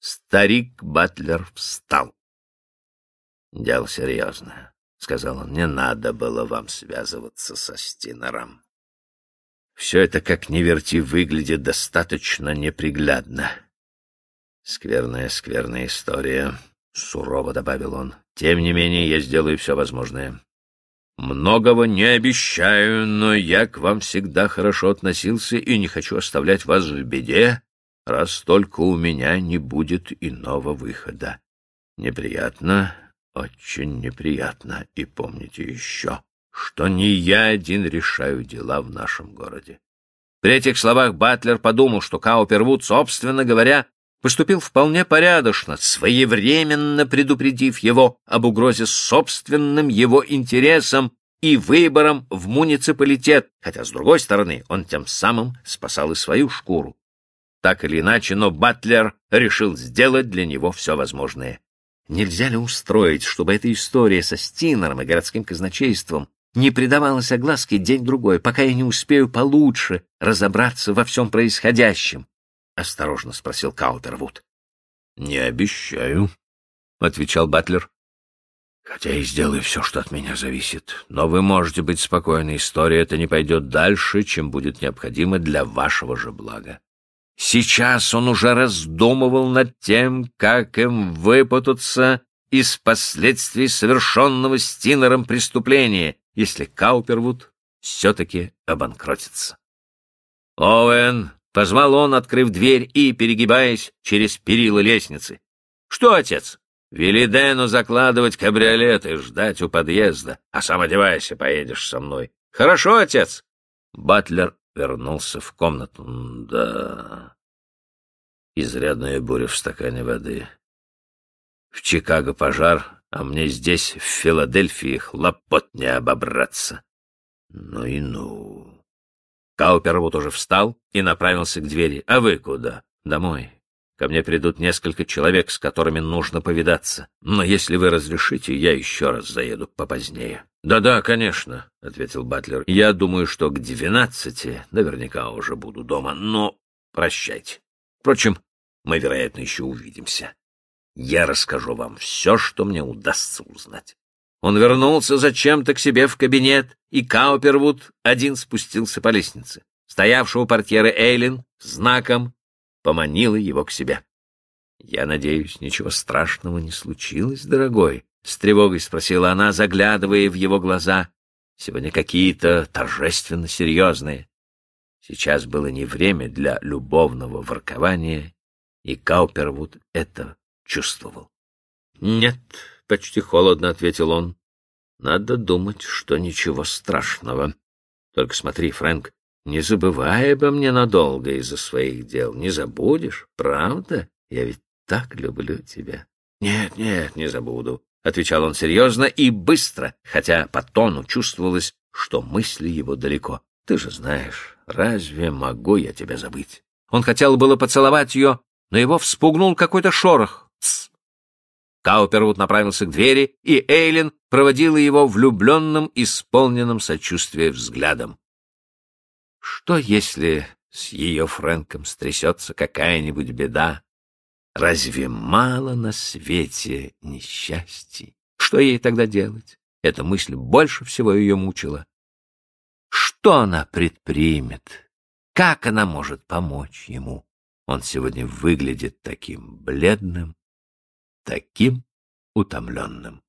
Старик Батлер встал. «Дело серьезное», — сказал он. «Не надо было вам связываться со Стинером. Все это, как ни верти, выглядит достаточно неприглядно. Скверная история», — сурово добавил он. «Тем не менее, я сделаю все возможное. Многого не обещаю, но я к вам всегда хорошо относился и не хочу оставлять вас в беде, раз только у меня не будет иного выхода. Неприятно, очень неприятно, и помните еще, что не я один решаю дела в нашем городе». При этих словах Батлер подумал, что Каупервуд, собственно говоря, поступил вполне порядочно, своевременно предупредив его об угрозе собственным его интересам и выбором в муниципалитет, хотя, с другой стороны, он тем самым спасал и свою шкуру. Так или иначе, но Батлер решил сделать для него все возможное. Нельзя ли устроить, чтобы эта история со Стинером и городским казначейством не придавалась огласке день-другой, пока я не успею получше разобраться во всем происходящем? — осторожно спросил Каупервуд. — Не обещаю, — отвечал Батлер. — Хотя и сделаю все, что от меня зависит. Но вы можете быть спокойны, история эта не пойдет дальше, чем будет необходимо для вашего же блага. Сейчас он уже раздумывал над тем, как им выпутаться из последствий совершенного Стинером преступления, если Каупервуд все-таки обанкротится. «Оуэн!» — позвал он, открыв дверь и перегибаясь через перила лестницы. — Что, отец? Вели Дэну закладывать кабриолет и ждать у подъезда, а сам одевайся, поедешь со мной. — Хорошо, отец. Батлер вернулся в комнату. Да, изрядная буря в стакане воды. В Чикаго пожар, а мне здесь, в Филадельфии, хлопот не обобраться. Ну и ну. Каупервуд уже встал и направился к двери. — А вы куда? — Домой. Ко мне придут несколько человек, с которыми нужно повидаться. Но если вы разрешите, я еще раз заеду попозднее. Да, конечно, — ответил Батлер. — Я думаю, что к 12 наверняка уже буду дома, но прощайте. Впрочем, мы, вероятно, еще увидимся. Я расскажу вам все, что мне удастся узнать. Он вернулся зачем-то к себе в кабинет, и Каупервуд один спустился по лестнице. Стоявшего у портьеры Эйлин знаком поманила его к себе. — Я надеюсь, ничего страшного не случилось, дорогой? — с тревогой спросила она, заглядывая в его глаза. — Сегодня какие-то торжественно серьезные. Сейчас было не время для любовного воркования, и Каупервуд это чувствовал. — Нет, — почти холодно ответил он. — Надо думать, что ничего страшного. Только смотри, Фрэнк, не забывай обо мне надолго из-за своих дел. Не забудешь, правда? Я ведь так люблю тебя. — Нет, не забуду, — отвечал он серьезно и быстро, хотя по тону чувствовалось, что мысли его далеко. — Ты же знаешь, разве могу я тебя забыть? Он хотел было поцеловать ее, но его вспугнул какой-то шорох. Тсс! Каупервуд направился к двери, и Эйлин проводила его влюбленным, исполненным сочувствия взглядом. Что, если с ее Фрэнком стрясется какая-нибудь беда? Разве мало на свете несчастий? Что ей тогда делать? Эта мысль больше всего ее мучила. Что она предпримет? Как она может помочь ему? Он сегодня выглядит таким бледным, таким утомленным.